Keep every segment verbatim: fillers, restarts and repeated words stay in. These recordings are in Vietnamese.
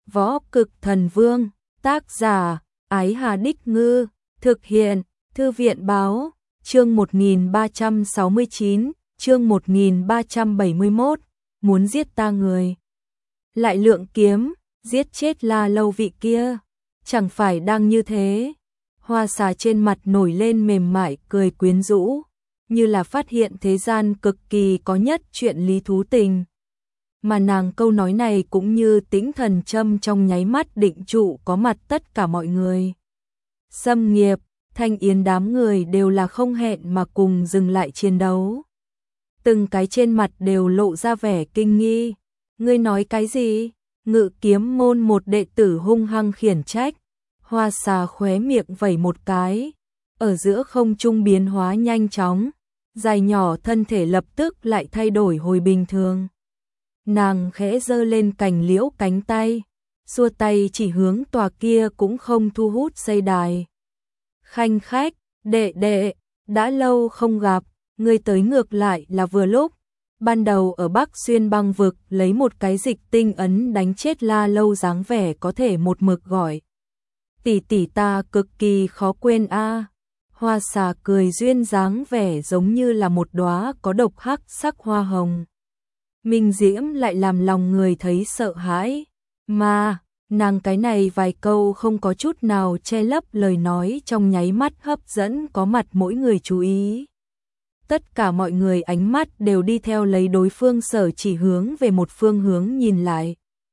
Võ Cực Thần Vương, tác giả, Ái Hà Đích Ngư, thực hiện, Thư viện Báo, chương một nghìn ba trăm sáu mươi chín, chương một nghìn ba trăm bảy mươi mốt, muốn giết ta người. Lại lượng kiếm, giết chết La Lâu vị kia, chẳng phải đang như thế. Hoa xà trên mặt nổi lên mềm mại cười quyến rũ, như là phát hiện thế gian cực kỳ có nhất chuyện lý thú tình. Mà nàng câu nói này cũng như tĩnh thần châm trong nháy mắt định trụ có mặt tất cả mọi người. Xâm Nghiệp, Thanh Yến đám người đều là không hẹn mà cùng dừng lại chiến đấu. Từng cái trên mặt đều lộ ra vẻ kinh nghi. Ngươi nói cái gì? Ngự Kiếm môn một đệ tử hung hăng khiển trách. Hoa xà khóe miệng vẩy một cái, ở giữa không trung biến hóa nhanh chóng, dài nhỏ thân thể lập tức lại thay đổi hồi bình thường. Nàng khẽ giơ lên cành liễu cánh tay, xua tay chỉ hướng tòa kia cũng không thu hút xây đài. Khanh khách, đệ đệ, đã lâu không gặp, ngươi tới ngược lại là vừa lúc. Ban đầu ở Bắc Xuyên băng vực lấy một cái dịch tinh ấn đánh chết La Lâu dáng vẻ có thể một mực gọi. Tỷ tỷ ta cực kỳ khó quên a. Hoa xà cười duyên dáng vẻ giống như là một đóa có độc hắc sắc hoa hồng. Minh diễm lại làm lòng người thấy sợ hãi. Mà, nàng cái này vài câu không có chút nào che lấp lời nói trong nháy mắt hấp dẫn có mặt mỗi người chú ý. Tất cả mọi người ánh mắt đều đi theo lấy đối phương sở chỉ hướng về một phương hướng nhìn lại.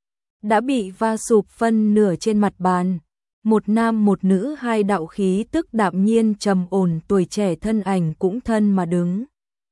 Đã bị va sụp phân nửa trên mặt bàn. Một nam một nữ hai đạo khí tức đạm nhiên trầm ổn tuổi trẻ thân ảnh cũng thân mà đứng.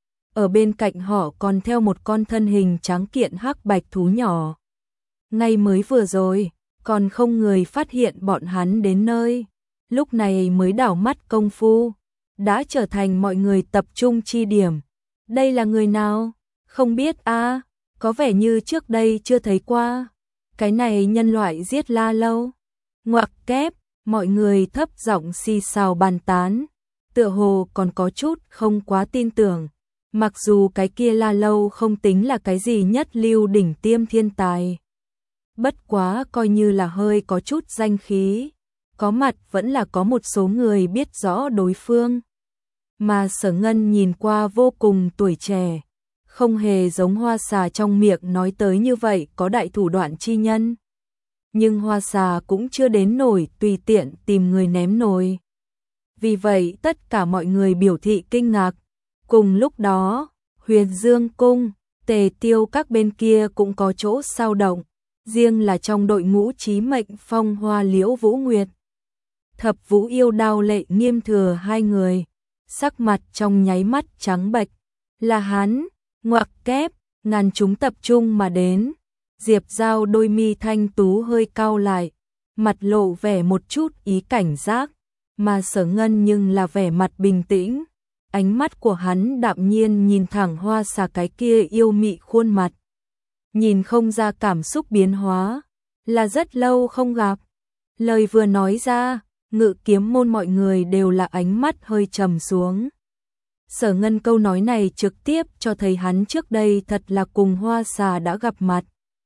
Ở bên cạnh họ còn theo một con thân hình tráng kiện hắc bạch thú nhỏ. Ngay mới vừa rồi, còn không người phát hiện bọn hắn đến nơi. Lúc này mới đảo mắt công phu, đã trở thành mọi người tập trung chi điểm. Đây là người nào? Không biết a, à, có vẻ như trước đây chưa thấy qua. Cái này nhân loại giết La Lâu. Ngoặc kép, mọi người thấp giọng xì xào bàn tán, tựa hồ còn có chút không quá tin tưởng. Mặc dù cái kia La Lâu không tính là cái gì nhất lưu đỉnh tiêm thiên tài. Bất quá coi như là hơi có chút danh khí. Có mặt vẫn là có một số người biết rõ đối phương. Mà Sở Ngân nhìn qua vô cùng tuổi trẻ. Không hề giống hoa xà trong miệng nói tới như vậy có đại thủ đoạn chi nhân. Nhưng hoa xà cũng chưa đến nổi tùy tiện tìm người ném nồi. Vì vậy tất cả mọi người biểu thị kinh ngạc. Cùng lúc đó, Huyền Dương Cung, Tề Tiêu các bên kia cũng có chỗ sao động. Riêng là trong đội ngũ Chí Mệnh Phong Hoa Liễu Vũ Nguyệt. Thập Vũ Yêu Đao Lệ Nghiêm Thừa hai người. Sắc mặt trong nháy mắt trắng bệch. Là hắn, ngoặc kép, ngàn chúng tập trung mà đến. Diệp Giao đôi mi thanh tú hơi cau lại, mặt lộ vẻ một chút ý cảnh giác, mà Sở Ngân nhưng là vẻ mặt bình tĩnh, ánh mắt của hắn đạm nhiên nhìn thẳng hoa xà cái kia yêu mị khuôn mặt. Nhìn không ra cảm xúc biến hóa, là rất lâu không gặp. Lời vừa nói ra, Ngự Kiếm môn mọi người đều là ánh mắt hơi trầm xuống. Sở Ngân câu nói này trực tiếp cho thấy hắn trước đây thật là cùng hoa xà đã gặp mặt.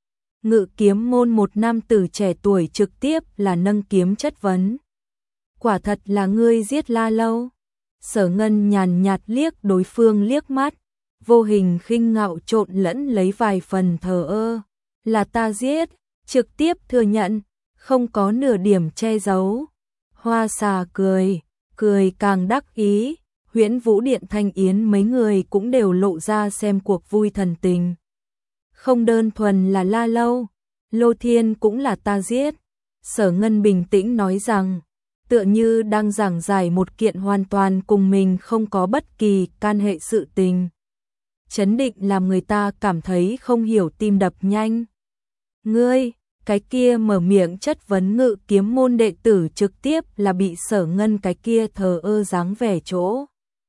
Ngự Kiếm môn một nam tử trẻ tuổi trực tiếp là nâng kiếm chất vấn. Quả thật là ngươi giết La Lâu. Sở Ngân nhàn nhạt liếc đối phương liếc mắt, vô hình khinh ngạo trộn lẫn lấy vài phần thờ ơ. Là ta giết, trực tiếp thừa nhận, không có nửa điểm che giấu. Hoa xà cười, cười càng đắc ý, Huyễn Vũ Điện Thanh Yến mấy người cũng đều lộ ra xem cuộc vui thần tình. Không đơn thuần là La Lâu, Lô Thiên cũng là ta giết. Sở Ngân bình tĩnh nói rằng, tựa như đang giảng giải một kiện hoàn toàn cùng mình không có bất kỳ can hệ sự tình. Chấn định làm người ta cảm thấy không hiểu tim đập nhanh. Ngươi, cái kia mở miệng chất vấn Ngự Kiếm môn đệ tử trực tiếp là bị Sở Ngân cái kia thờ ơ dáng vẻ chỗ.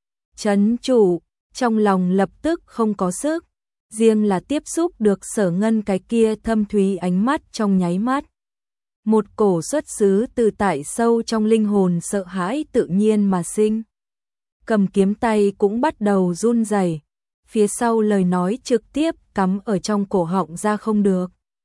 Chấn chủ, trong lòng lập tức không có sức. Riêng là tiếp xúc được Sở Ngân cái kia thâm thúy ánh mắt trong nháy mắt. Một cổ xuất xứ từ tại sâu trong linh hồn sợ hãi tự nhiên mà sinh. Cầm kiếm tay cũng bắt đầu run rẩy, phía sau lời nói trực tiếp cắm ở trong cổ họng ra không được.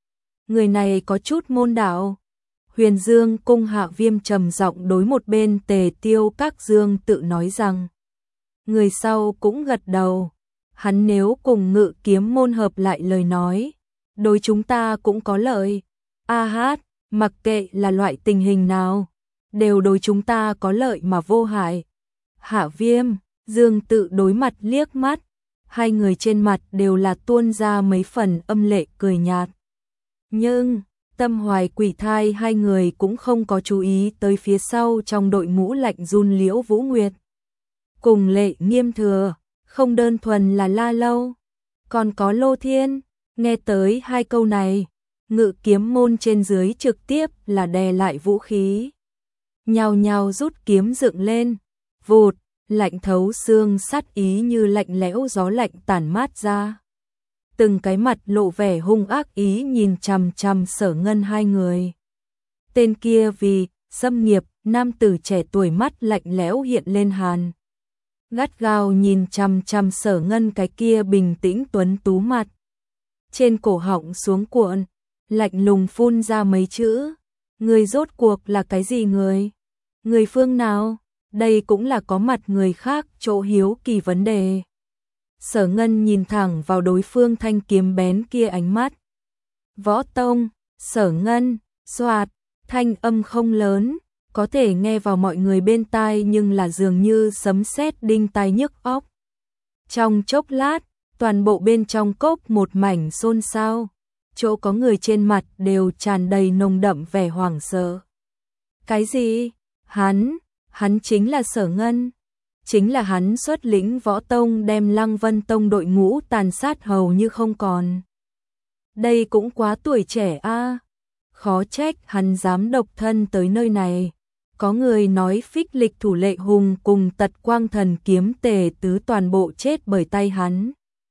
người này có chút môn đạo. Huyền Dương cung Hạ Viêm trầm giọng đối một bên Tề Tiêu Các Dương tự nói rằng. Người sau cũng gật đầu. Hắn nếu cùng Ngự Kiếm môn hợp lại lời nói, đối chúng ta cũng có lợi. A hát, mặc kệ là loại tình hình nào, đều đối chúng ta có lợi mà vô hại. Hạ Viêm, Dương tự đối mặt liếc mắt, hai người trên mặt đều là tuôn ra mấy phần âm lệ cười nhạt. Nhưng, Tâm Hoài Quỷ Thai hai người cũng không có chú ý tới phía sau trong đội ngũ lạnh run Liễu Vũ Nguyệt. Cùng Lệ Nghiêm Thừa, không đơn thuần là La Lâu, còn có Lô Thiên. Nghe tới hai câu này, Ngự Kiếm môn trên dưới trực tiếp là đè lại vũ khí. Nhào nhào rút kiếm dựng lên, vụt, lạnh thấu xương sát ý như lạnh lẽo gió lạnh tản mát ra. Từng cái mặt lộ vẻ hung ác ý nhìn chằm chằm Sở Ngân hai người. Tên kia vì xâm nghiệp, nam tử trẻ tuổi mắt lạnh lẽo hiện lên hàn. Gắt gao nhìn chằm chằm Sở Ngân cái kia bình tĩnh tuấn tú mặt. Trên cổ họng xuống cuộn, lạnh lùng phun ra mấy chữ. Người rốt cuộc là cái gì người? Người phương nào? Đây cũng là có mặt người khác chỗ hiếu kỳ vấn đề. Sở Ngân nhìn thẳng vào đối phương thanh kiếm bén kia ánh mắt. Võ Tông, Sở Ngân, xoạt, thanh âm không lớn, có thể nghe vào mọi người bên tai nhưng là dường như sấm sét đinh tai nhức óc. Trong chốc lát, toàn bộ bên trong cốc một mảnh xôn xao, chỗ có người trên mặt đều tràn đầy nồng đậm vẻ hoảng sợ. Cái gì? Hắn, hắn chính là Sở Ngân. Chính là hắn xuất lĩnh Võ Tông đem Lăng Vân Tông đội ngũ tàn sát hầu như không còn. Đây cũng quá tuổi trẻ a, à. Khó trách hắn dám độc thân tới nơi này. Có người nói Phích Lịch Thủ Lệ Hùng cùng Tật Quang Thần Kiếm Tề Tứ toàn bộ chết bởi tay hắn.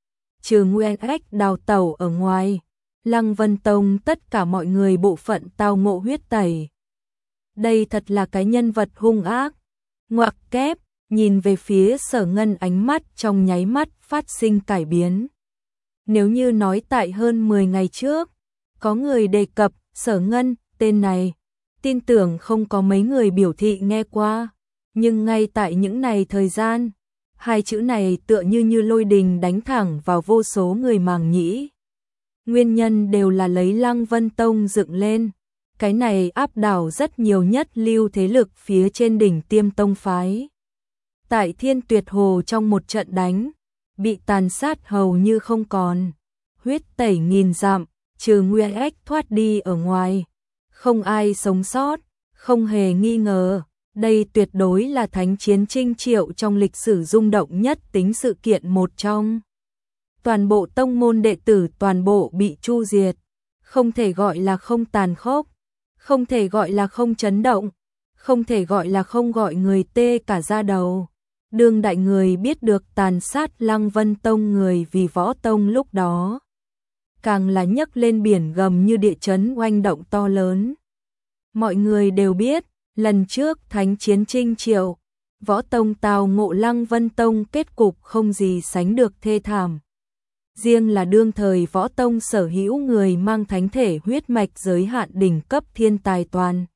Trừ Nguyên Ách đào tẩu ở ngoài, Lăng Vân Tông tất cả mọi người bộ phận tao ngộ huyết tẩy. Đây thật là cái nhân vật hung ác. Ngoặc kép, nhìn về phía Sở Ngân ánh mắt trong nháy mắt phát sinh cải biến. Nếu như nói tại hơn mười ngày trước, có người đề cập Sở Ngân, tên này, tin tưởng không có mấy người biểu thị nghe qua. Nhưng ngay tại những này thời gian, hai chữ này tựa như như lôi đình đánh thẳng vào vô số người màng nhĩ. Nguyên nhân đều là lấy Lăng Vân Tông dựng lên. Cái này áp đảo rất nhiều nhất lưu thế lực phía trên đỉnh tiêm tông phái. Tại Thiên Tuyệt Hồ trong một trận đánh, bị tàn sát hầu như không còn. Huyết tẩy nghìn dặm, trừ Nguyên Ách thoát đi ở ngoài. Không ai sống sót, không hề nghi ngờ. Đây tuyệt đối là thánh chiến chinh triệu trong lịch sử rung động nhất tính sự kiện một trong. Toàn bộ tông môn đệ tử toàn bộ bị chu diệt. Không thể gọi là không tàn khốc. Không thể gọi là không chấn động. Không thể gọi là không gọi người tê cả da đầu. Đương đại người biết được tàn sát Lăng Vân Tông người vì Võ Tông lúc đó. Càng là nhấc lên biển gầm như địa chấn oanh động to lớn. Mọi người đều biết, lần trước thánh chiến chinh triệu, Võ Tông tào ngộ Lăng Vân Tông kết cục không gì sánh được thê thảm. Riêng là đương thời Võ Tông sở hữu người mang thánh thể huyết mạch giới hạn đỉnh cấp thiên tài toàn.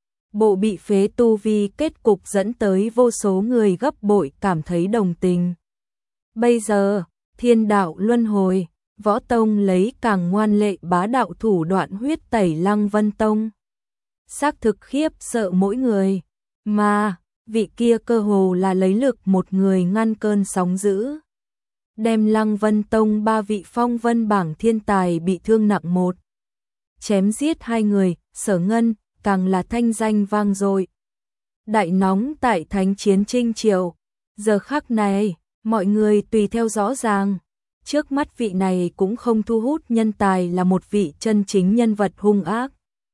Bộ bị phế tu vi kết cục dẫn tới vô số người gấp bội cảm thấy đồng tình. Bây giờ, thiên đạo luân hồi, Võ Tông lấy càng ngoan lệ bá đạo thủ đoạn huyết tẩy Lăng Vân Tông. Xác thực khiếp sợ mỗi người, mà vị kia cơ hồ là lấy lực một người ngăn cơn sóng dữ. Đem Lăng Vân Tông ba vị phong vân bảng thiên tài bị thương nặng một. Chém giết hai người, Sở Ngân, càng là thanh danh vang dội. Đại nóng tại thánh chiến chinh triệu. Giờ khắc này, mọi người tùy theo rõ ràng. Trước mắt vị này cũng không thu hút nhân tài là một vị chân chính nhân vật hung ác.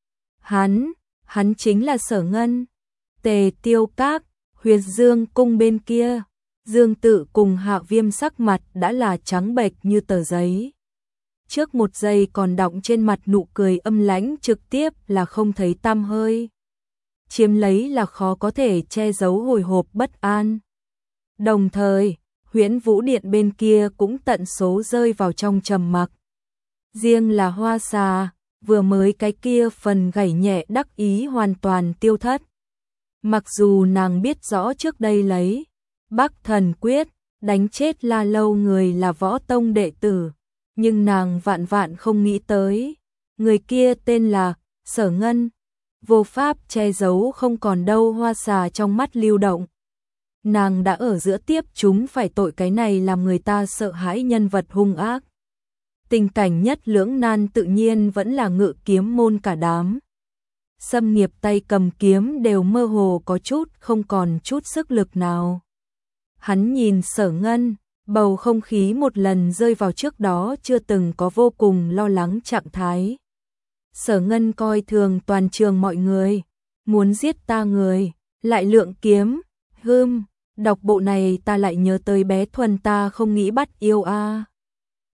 Hắn, hắn chính là Sở Ngân. Tề Tiêu Các, Huyền Dương cung bên kia. Dương Tự cùng Hạ Viêm sắc mặt đã là trắng bệch như tờ giấy. Trước một giây còn đọng trên mặt nụ cười âm lãnh trực tiếp là không thấy tăm hơi. Chiếm lấy là khó có thể che giấu hồi hộp bất an. Đồng thời, Huyễn Vũ Điện bên kia cũng tận số rơi vào trong trầm mặc. Riêng là Hoa Xà, vừa mới cái kia phần gảy nhẹ đắc ý hoàn toàn tiêu thất. Mặc dù nàng biết rõ trước đây lấy Bắc Thần Quyết đánh chết La Lâu người là võ tông đệ tử, nhưng nàng vạn vạn không nghĩ tới, người kia tên là Sở Ngân, vô pháp che giấu không còn đâu hoa xà trong mắt lưu động. Nàng đã ở giữa tiếp chúng phải tội cái này làm người ta sợ hãi nhân vật hung ác. Tình cảnh nhất lưỡng nan tự nhiên vẫn là Ngự Kiếm môn cả đám. Xâm Nghiệp tay cầm kiếm đều mơ hồ có chút không còn chút sức lực nào. Hắn nhìn Sở Ngân, bầu không khí một lần rơi vào trước đó chưa từng có vô cùng lo lắng trạng thái. Sở Ngân coi thường toàn trường mọi người, muốn giết ta người, lại lượng kiếm, hưm, đọc bộ này ta lại nhớ tới bé Thuần ta không nghĩ bắt yêu a.